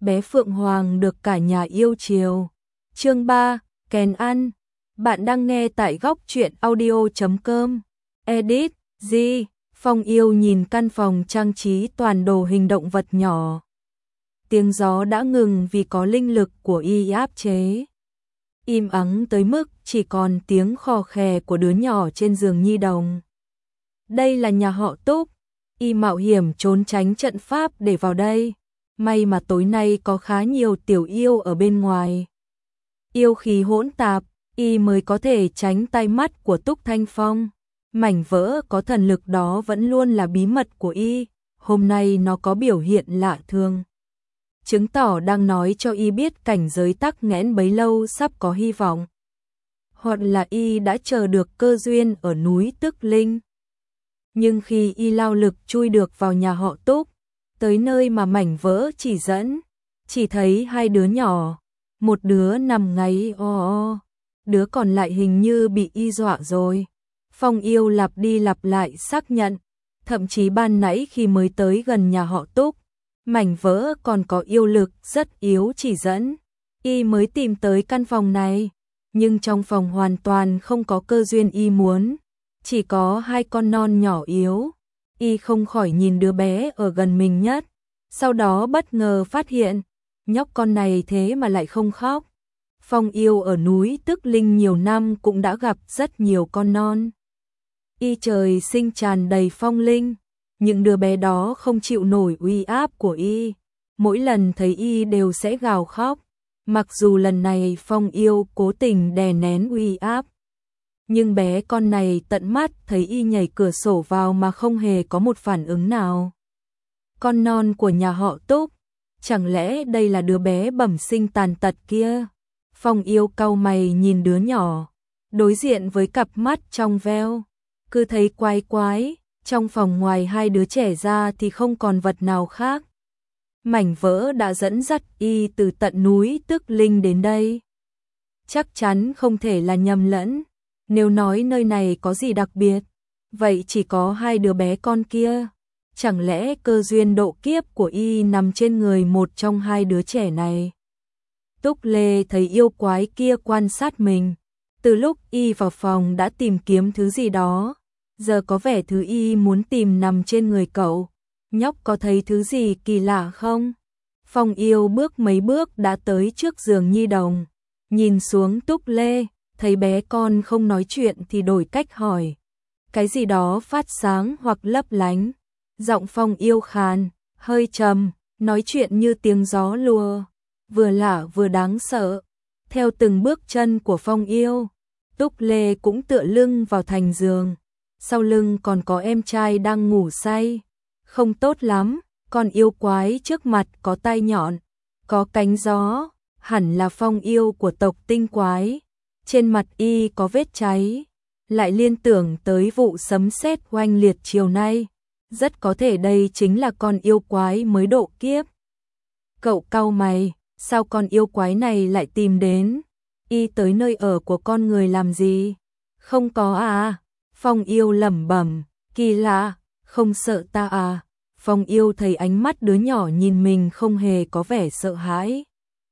bé Phượng Hoàng được cả nhà yêu chiều. Chương 3, kèn ăn. Bạn đang nghe tại góc truyện audio.com. Edit, G. Phong Yêu nhìn căn phòng trang trí toàn đồ hình động vật nhỏ. Tiếng gió đã ngừng vì có linh lực của y áp chế. Im ắng tới mức chỉ còn tiếng khò khè của đứa nhỏ trên giường nhi đồng. Đây là nhà họ Túc. Y mạo hiểm trốn tránh trận pháp để vào đây. May mà tối nay có khá nhiều tiểu yêu ở bên ngoài. Yêu khí hỗn tạp, y mới có thể tránh tay mắt của Túc Thanh Phong. Mảnh vỡ có thần lực đó vẫn luôn là bí mật của y. Hôm nay nó có biểu hiện lạ thường, chứng tỏ đang nói cho y biết cảnh giới tắc nghẽn bấy lâu sắp có hy vọng. Hoặc là y đã chờ được cơ duyên ở núi Tức Linh. Nhưng khi y lao lực chui được vào nhà họ Túc, tới nơi mà mảnh vỡ chỉ dẫn, chỉ thấy hai đứa nhỏ, một đứa nằm ngáy o, đứa còn lại hình như bị y dọa rồi. Phong Yêu lặp đi lặp lại xác nhận, thậm chí ban nãy khi mới tới gần nhà họ Túc, mảnh vỡ còn có yêu lực rất yếu chỉ dẫn, y mới tìm tới căn phòng này, nhưng trong phòng hoàn toàn không có cơ duyên y muốn, chỉ có hai con non nhỏ yếu. Y không khỏi nhìn đứa bé ở gần mình nhất, sau đó bất ngờ phát hiện, nhóc con này thế mà lại không khóc. Phong Yêu ở núi Tức Linh nhiều năm cũng đã gặp rất nhiều con non. Y trời sinh tràn đầy phong linh, những đứa bé đó không chịu nổi uy áp của y, mỗi lần thấy y đều sẽ gào khóc. Mặc dù lần này Phong Yêu cố tình đè nén uy áp, nhưng bé con này tận mắt thấy y nhảy cửa sổ vào mà không hề có một phản ứng nào. Con non của nhà họ Túc, chẳng lẽ đây là đứa bé bẩm sinh tàn tật kia? Phong Yêu cau mày nhìn đứa nhỏ, đối diện với cặp mắt trong veo, cứ thấy quái quái, trong phòng ngoài hai đứa trẻ ra thì không còn vật nào khác. Mảnh vỡ đã dẫn dắt y từ tận núi Tức Linh đến đây. Chắc chắn không thể là nhầm lẫn. Nếu nói nơi này có gì đặc biệt, vậy chỉ có hai đứa bé con kia. Chẳng lẽ cơ duyên độ kiếp của y nằm trên người một trong hai đứa trẻ này? Túc Lê thấy yêu quái kia quan sát mình. Từ lúc y vào phòng đã tìm kiếm thứ gì đó. Giờ có vẻ thứ y muốn tìm nằm trên người cậu. Nhóc có thấy thứ gì kỳ lạ không? Phong Yêu bước mấy bước đã tới trước giường nhi đồng. Nhìn xuống Túc Lê, thấy bé con không nói chuyện thì đổi cách hỏi. Cái gì đó phát sáng hoặc lấp lánh. Giọng Phong Yêu khàn, hơi trầm, nói chuyện như tiếng gió lùa, vừa lạ vừa đáng sợ. Theo từng bước chân của Phong Yêu, Túc Lê cũng tựa lưng vào thành giường. Sau lưng còn có em trai đang ngủ say. Không tốt lắm, con yêu quái trước mặt có tai nhọn, có cánh gió, hẳn là Phong Yêu của tộc tinh quái. Trên mặt y có vết cháy, lại liên tưởng tới vụ sấm sét oanh liệt chiều nay. Rất có thể đây chính là con yêu quái mới độ kiếp. Cậu cau mày, sao con yêu quái này lại tìm đến? Y tới nơi ở của con người làm gì? Không có à? Phong Yêu lẩm bẩm, kỳ lạ, không sợ ta à? Phong Yêu thấy ánh mắt đứa nhỏ nhìn mình không hề có vẻ sợ hãi.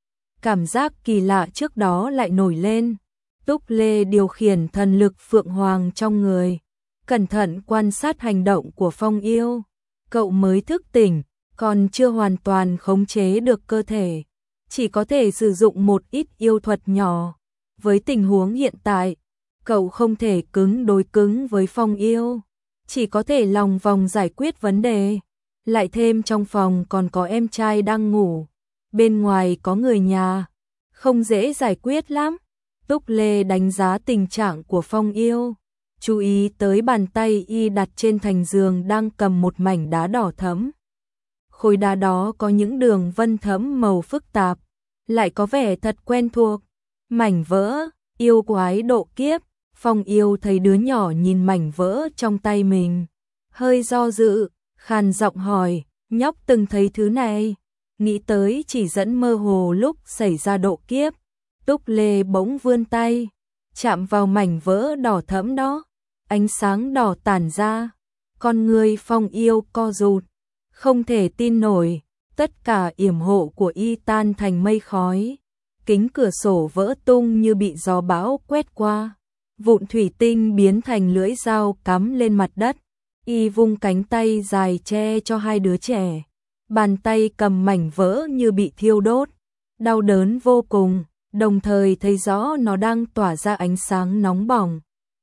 Cảm giác kỳ lạ trước đó lại nổi lên. Túc Lê điều khiển thần lực Phượng Hoàng trong người, cẩn thận quan sát hành động của Phong Yêu. Cậu mới thức tỉnh, còn chưa hoàn toàn khống chế được cơ thể, chỉ có thể sử dụng một ít yêu thuật nhỏ. Với tình huống hiện tại, cậu không thể cứng đối cứng với Phong Yêu, chỉ có thể lòng vòng giải quyết vấn đề. Lại thêm trong phòng còn có em trai đang ngủ, bên ngoài có người nhà, không dễ giải quyết lắm. Túc Lê đánh giá tình trạng của Phong Yêu, chú ý tới bàn tay y đặt trên thành giường đang cầm một mảnh đá đỏ thẫm. Khối đá đó có những đường vân thẫm màu phức tạp, lại có vẻ thật quen thuộc. Mảnh vỡ, yêu quái độ kiếp. Phong Yêu thấy đứa nhỏ nhìn mảnh vỡ trong tay mình, hơi do dự, khàn giọng hỏi, nhóc từng thấy thứ này? Nghĩ tới chỉ dẫn mơ hồ lúc xảy ra độ kiếp. Túc Lê bỗng vươn tay, chạm vào mảnh vỡ đỏ thẫm đó, ánh sáng đỏ tản ra, con người Phong Yêu co rụt, không thể tin nổi, tất cả yểm hộ của y tan thành mây khói. Kính cửa sổ vỡ tung như bị gió bão quét qua. Vụn thủy tinh biến thành lưỡi dao cắm lên mặt đất. Y vung cánh tay dài che cho hai đứa trẻ. Bàn tay cầm mảnh vỡ như bị thiêu đốt. Đau đớn vô cùng, đồng thời thấy rõ nó đang tỏa ra ánh sáng nóng bỏng.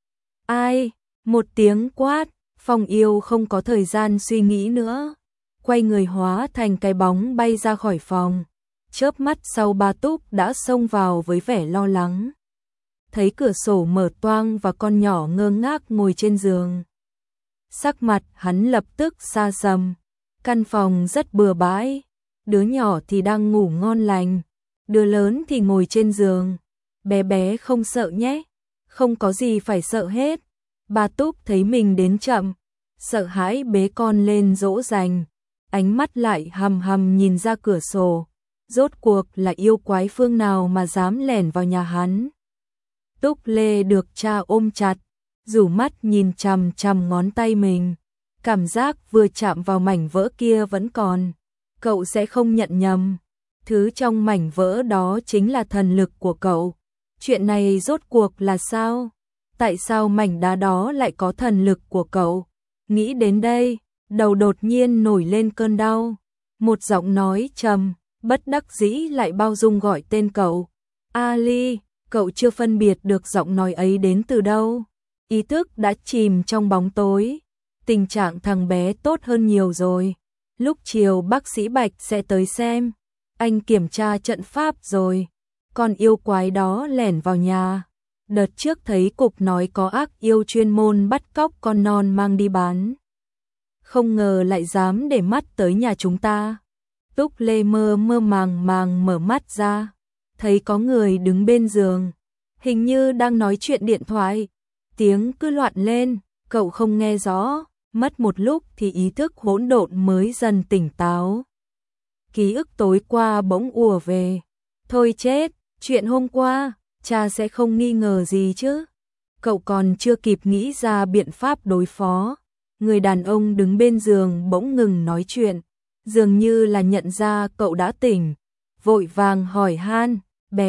Ai? Một tiếng quát, Phong Yêu không có thời gian suy nghĩ nữa. Quay người hóa thành cái bóng bay ra khỏi phòng. Chớp mắt sau Ba Túc đã xông vào với vẻ lo lắng. Thấy cửa sổ mở toang và con nhỏ ngơ ngác ngồi trên giường. Sắc mặt hắn lập tức xa sầm. Căn phòng rất bừa bãi. Đứa nhỏ thì đang ngủ ngon lành. Đứa lớn thì ngồi trên giường. Bé bé không sợ nhé. Không có gì phải sợ hết. Ba Túc thấy mình đến chậm. Sợ hãi bế con lên dỗ dành. Ánh mắt lại hầm hầm nhìn ra cửa sổ. Rốt cuộc là yêu quái phương nào mà dám lẻn vào nhà hắn. Túc Lê được cha ôm chặt, rủ mắt nhìn chằm chằm ngón tay mình. Cảm giác vừa chạm vào mảnh vỡ kia vẫn còn. Cậu sẽ không nhận nhầm. Thứ trong mảnh vỡ đó chính là thần lực của cậu. Chuyện này rốt cuộc là sao? Tại sao mảnh đá đó lại có thần lực của cậu? Nghĩ đến đây, đầu đột nhiên nổi lên cơn đau. Một giọng nói trầm, bất đắc dĩ lại bao dung gọi tên cậu. Ali, cậu chưa phân biệt được giọng nói ấy đến từ đâu. Ý thức đã chìm trong bóng tối. Tình trạng thằng bé tốt hơn nhiều rồi. Lúc chiều bác sĩ Bạch sẽ tới xem. Anh kiểm tra trận pháp rồi. Con yêu quái đó lẻn vào nhà. Đợt trước thấy cục nói có ác yêu chuyên môn bắt cóc con non mang đi bán. Không ngờ lại dám để mắt tới nhà chúng ta. Túc Lê mơ mơ màng màng mở mắt ra. Thấy có người đứng bên giường. Hình như đang nói chuyện điện thoại. Tiếng cứ loạn lên, cậu không nghe rõ. Mất một lúc thì ý thức hỗn độn mới dần tỉnh táo. Ký ức tối qua bỗng ùa về. Thôi chết, chuyện hôm qua, cha sẽ không nghi ngờ gì chứ. Cậu còn chưa kịp nghĩ ra biện pháp đối phó. Người đàn ông đứng bên giường bỗng ngừng nói chuyện. Dường như là nhận ra cậu đã tỉnh. Vội vàng hỏi han,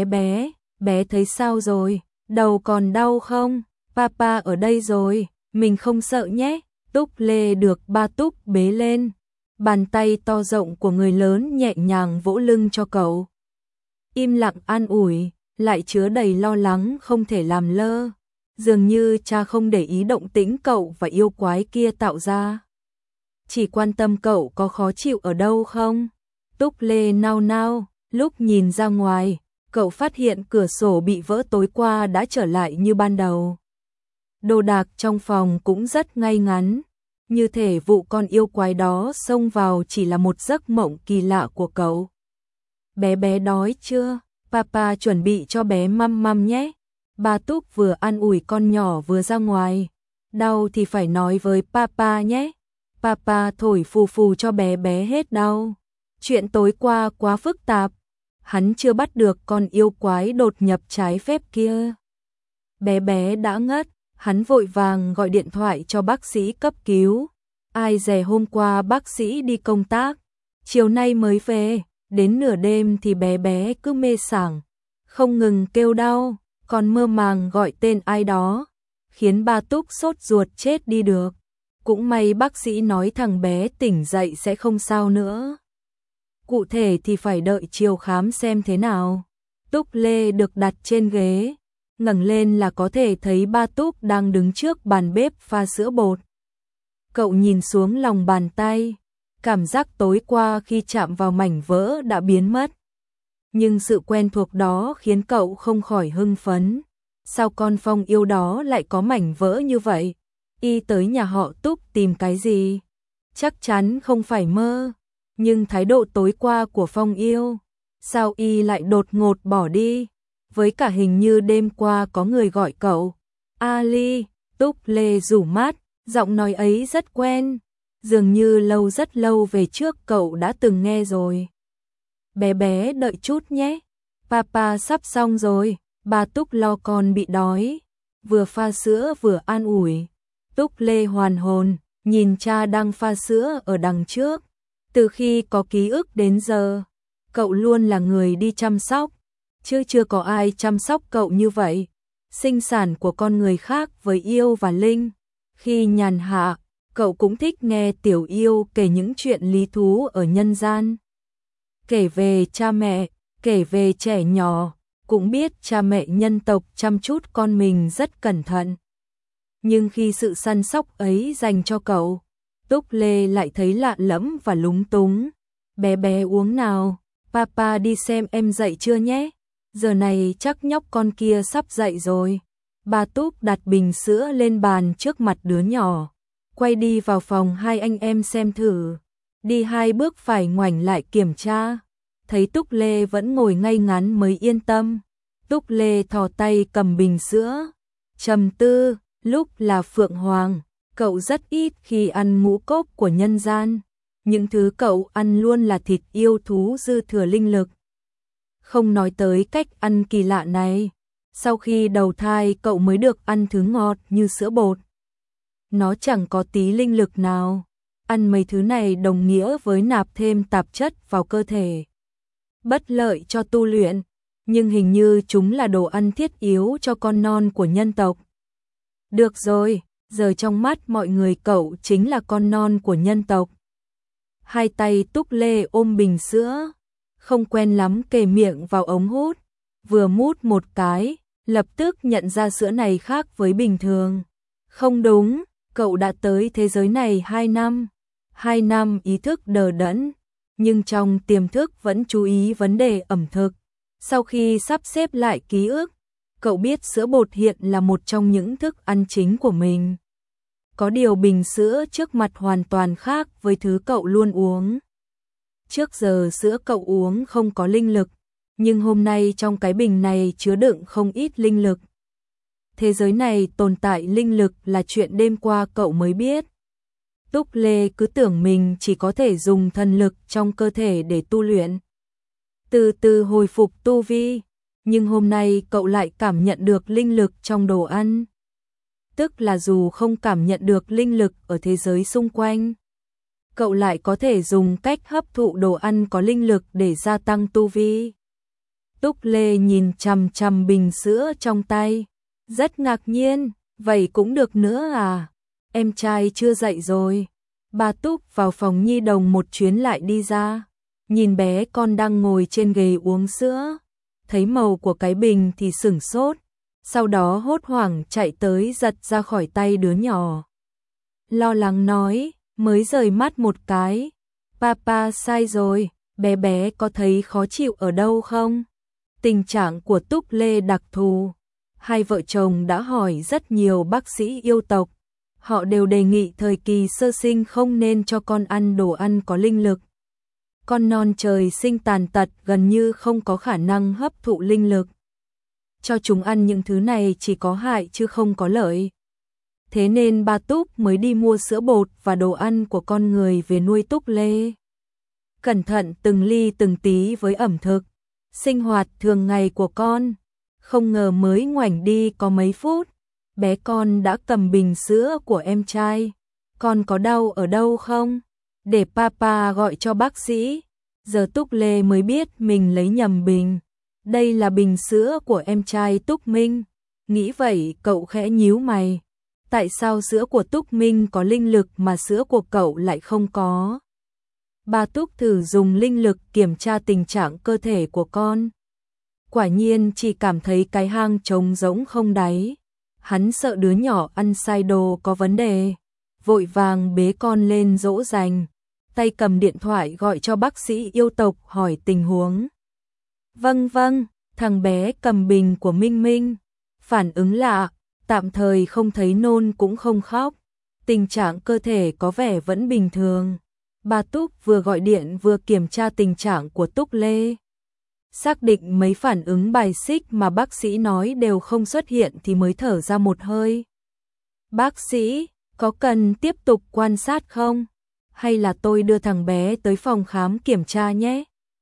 bé thấy sao rồi? Đầu còn đau không? Papa ở đây rồi, mình không sợ nhé. Túc Lê được Ba Túc bế lên. Bàn tay to rộng của người lớn nhẹ nhàng vỗ lưng cho cậu. Im lặng an ủi, lại chứa đầy lo lắng không thể làm lơ. Dường như cha không để ý động tĩnh cậu và yêu quái kia tạo ra. Chỉ quan tâm cậu có khó chịu ở đâu không. Túc Lê nao nao, lúc nhìn ra ngoài, cậu phát hiện cửa sổ bị vỡ tối qua đã trở lại như ban đầu. Đồ đạc trong phòng cũng rất ngay ngắn. Như thể vụ con yêu quái đó xông vào chỉ là một giấc mộng kỳ lạ của cậu. Bé đói chưa? Papa chuẩn bị cho bé măm măm nhé. Ba Túc vừa an ủi con nhỏ vừa ra ngoài. Đau thì phải nói với Papa nhé. Papa thổi phù phù cho bé hết đau. Chuyện tối qua quá phức tạp. Hắn chưa bắt được con yêu quái đột nhập trái phép kia. Bé đã ngất. Hắn vội vàng gọi điện thoại cho bác sĩ cấp cứu. Ai dè hôm qua bác sĩ đi công tác. Chiều nay mới về. Đến nửa đêm thì bé cứ mê sảng. Không ngừng kêu đau. Còn mơ màng gọi tên ai đó. Khiến Ba Túc sốt ruột chết đi được. Cũng may bác sĩ nói thằng bé tỉnh dậy sẽ không sao nữa. Cụ thể thì phải đợi chiều khám xem thế nào. Túc Lê được đặt trên ghế. Ngẩng lên là có thể thấy Ba Túc đang đứng trước bàn bếp pha sữa bột. Cậu nhìn xuống lòng bàn tay. Cảm giác tối qua khi chạm vào mảnh vỡ đã biến mất. Nhưng sự quen thuộc đó khiến cậu không khỏi hưng phấn. Sao con Phong Yêu đó lại có mảnh vỡ như vậy? Y tới nhà họ Túc tìm cái gì? Chắc chắn không phải mơ. Nhưng thái độ tối qua của Phong Yêu, sao Y lại đột ngột bỏ đi? Với cả hình như đêm qua có người gọi cậu. Ali, Túc Lê rủ mắt, giọng nói ấy rất quen. Dường như rất lâu về trước cậu đã từng nghe rồi. Bé đợi chút nhé. Papa sắp xong rồi. Bà Túc lo con bị đói. Vừa pha sữa vừa an ủi. Túc Lê hoàn hồn, nhìn cha đang pha sữa ở đằng trước. Từ khi có ký ức đến giờ, cậu luôn là người đi chăm sóc, chứ chưa có ai chăm sóc cậu như vậy. Sinh sản của con người khác với Yêu và Linh. Khi nhàn hạ, cậu cũng thích nghe Tiểu Yêu kể những chuyện lý thú ở nhân gian. Kể về cha mẹ, kể về trẻ nhỏ, cũng biết cha mẹ nhân tộc chăm chút con mình rất cẩn thận. Nhưng khi sự săn sóc ấy dành cho cậu, Túc Lê lại thấy lạ lẫm và lúng túng. Bé bé uống nào, papa đi xem em dậy chưa nhé. Giờ này chắc nhóc con kia sắp dậy rồi. Bà Túc đặt bình sữa lên bàn trước mặt đứa nhỏ. Quay đi vào phòng hai anh em xem thử. Đi 2 bước phải ngoảnh lại kiểm tra. Thấy Túc Lê vẫn ngồi ngay ngắn mới yên tâm. Túc Lê thò tay cầm bình sữa. Trầm tư, lúc là Phượng Hoàng, cậu rất ít khi ăn ngũ cốc của nhân gian. Những thứ cậu ăn luôn là thịt yêu thú dư thừa linh lực. Không nói tới cách ăn kỳ lạ này. Sau khi đầu thai cậu mới được ăn thứ ngọt như sữa bột. Nó chẳng có tí linh lực nào. Ăn mấy thứ này đồng nghĩa với nạp thêm tạp chất vào cơ thể. Bất lợi cho tu luyện, nhưng hình như chúng là đồ ăn thiết yếu cho con non của nhân tộc. Được rồi, giờ trong mắt mọi người cậu chính là con non của nhân tộc. Hai tay Túc Lê ôm bình sữa, không quen lắm kề miệng vào ống hút, vừa mút một cái, lập tức nhận ra sữa này khác với bình thường. Không đúng, cậu đã tới thế giới này 2 năm. 2 năm ý thức đờ đẫn, nhưng trong tiềm thức vẫn chú ý vấn đề ẩm thực. Sau khi sắp xếp lại ký ức, cậu biết sữa bột hiện là một trong những thức ăn chính của mình. Có điều bình sữa trước mặt hoàn toàn khác với thứ cậu luôn uống. Trước giờ sữa cậu uống không có linh lực, nhưng hôm nay trong cái bình này chứa đựng không ít linh lực. Thế giới này tồn tại linh lực là chuyện đêm qua cậu mới biết. Túc Lê cứ tưởng mình chỉ có thể dùng thần lực trong cơ thể để tu luyện, từ từ hồi phục tu vi, nhưng hôm nay cậu lại cảm nhận được linh lực trong đồ ăn. Tức là dù không cảm nhận được linh lực ở thế giới xung quanh, cậu lại có thể dùng cách hấp thụ đồ ăn có linh lực để gia tăng tu vi. Túc Lê nhìn chằm chằm bình sữa trong tay, rất ngạc nhiên, vậy cũng được nữa à? Em trai chưa dậy rồi. Bà Túc vào phòng nhi đồng một chuyến lại đi ra, nhìn bé con đang ngồi trên ghế uống sữa, thấy màu của cái bình thì sửng sốt, sau đó hốt hoảng chạy tới giật ra khỏi tay đứa nhỏ. Lo lắng nói, mới rời mắt một cái, papa sai rồi, bé bé có thấy khó chịu ở đâu không? Tình trạng của Túc Lê đặc thù, hai vợ chồng đã hỏi rất nhiều bác sĩ yêu tộc. Họ đều đề nghị thời kỳ sơ sinh không nên cho con ăn đồ ăn có linh lực. Con non trời sinh tàn tật gần như không có khả năng hấp thụ linh lực. Cho chúng ăn những thứ này chỉ có hại chứ không có lợi. Thế nên bà Túc mới đi mua sữa bột và đồ ăn của con người về nuôi Túc Lê. Cẩn thận từng ly từng tí với ẩm thực, sinh hoạt thường ngày của con. Không ngờ mới ngoảnh đi có mấy phút, bé con đã cầm bình sữa của em trai. Con có đau ở đâu không? Để papa gọi cho bác sĩ. Giờ Túc Lê mới biết mình lấy nhầm bình. Đây là bình sữa của em trai Túc Minh. Nghĩ vậy cậu khẽ nhíu mày. Tại sao sữa của Túc Minh có linh lực mà sữa của cậu lại không có? Bà Túc thử dùng linh lực kiểm tra tình trạng cơ thể của con. Quả nhiên chỉ cảm thấy cái hang trống rỗng không đáy. Hắn sợ đứa nhỏ ăn sai đồ có vấn đề, vội vàng bế con lên dỗ dành, tay cầm điện thoại gọi cho bác sĩ yêu tộc hỏi tình huống. Vâng vâng, thằng bé cầm bình của Minh Minh, phản ứng lạ, tạm thời không thấy nôn cũng không khóc, tình trạng cơ thể có vẻ vẫn bình thường. Bà Túc vừa gọi điện vừa kiểm tra tình trạng của Túc Lê. Xác định mấy phản ứng bài xích mà bác sĩ nói đều không xuất hiện thì mới thở ra một hơi. Bác sĩ, có cần tiếp tục quan sát không? Hay là tôi đưa thằng bé tới phòng khám kiểm tra nhé?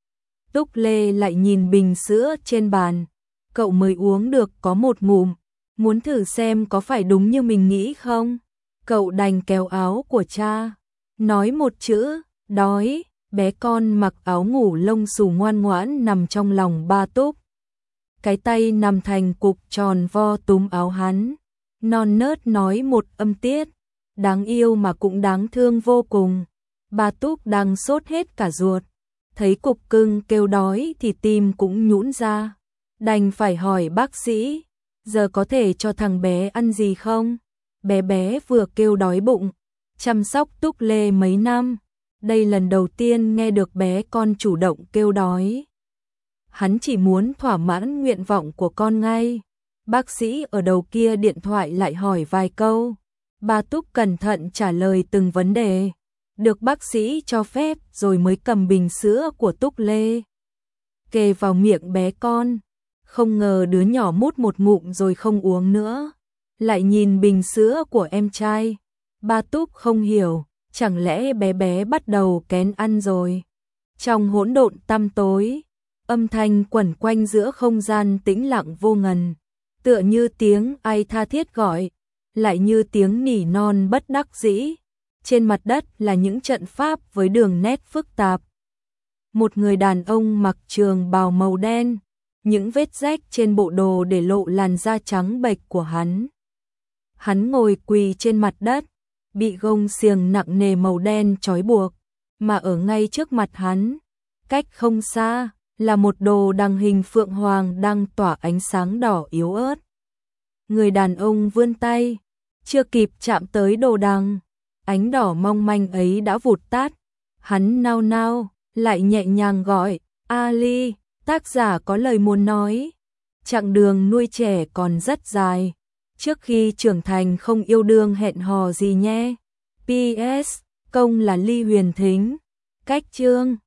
Túc Lê lại nhìn bình sữa trên bàn. Cậu mới uống được có một ngụm. Muốn thử xem có phải đúng như mình nghĩ không? Cậu đành kéo áo của cha. Nói một chữ, đói. bé con mặc áo ngủ lông xù ngoan ngoãn nằm trong lòng Ba Túc. Cái tay nằm thành cục tròn vo túm áo hắn, non nớt nói một âm tiết, đáng yêu mà cũng đáng thương vô cùng. Ba Túc đang sốt hết cả ruột, thấy cục cưng kêu đói thì tim cũng nhũn ra, đành phải hỏi bác sĩ, giờ có thể cho thằng bé ăn gì không? Bé bé vừa kêu đói bụng, chăm sóc Túc Lê mấy năm, đây lần đầu tiên nghe được bé con chủ động kêu đói. Hắn chỉ muốn thỏa mãn nguyện vọng của con ngay. Bác sĩ ở đầu kia điện thoại lại hỏi vài câu. Ba Túc cẩn thận trả lời từng vấn đề, được bác sĩ cho phép rồi mới cầm bình sữa của Túc Lê kề vào miệng bé con. Không ngờ đứa nhỏ mút một ngụm rồi không uống nữa, lại nhìn bình sữa của em trai. Ba Túc không hiểu, chẳng lẽ bé bé bắt đầu kén ăn rồi. Trong hỗn độn tăm tối, âm thanh quẩn quanh giữa không gian tĩnh lặng vô ngần, tựa như tiếng ai tha thiết gọi, lại như tiếng nỉ non bất đắc dĩ. Trên mặt đất là những trận pháp với đường nét phức tạp. Một người đàn ông mặc trường bào màu đen, những vết rách trên bộ đồ để lộ làn da trắng bệch của hắn. Hắn ngồi quỳ trên mặt đất, bị gông xiềng nặng nề màu đen trói buộc, mà ở ngay trước mặt hắn, cách không xa, là một đồ đằng hình phượng hoàng đang tỏa ánh sáng đỏ yếu ớt. Người đàn ông vươn tay, chưa kịp chạm tới đồ đằng, ánh đỏ mong manh ấy đã vụt tắt. Hắn nao nao, lại nhẹ nhàng gọi, Ali, tác giả có lời muốn nói. Chặng đường nuôi trẻ còn rất dài, trước khi trưởng thành không yêu đương hẹn hò gì nhé. PS, công là Ly Huyền Thính. Cách chương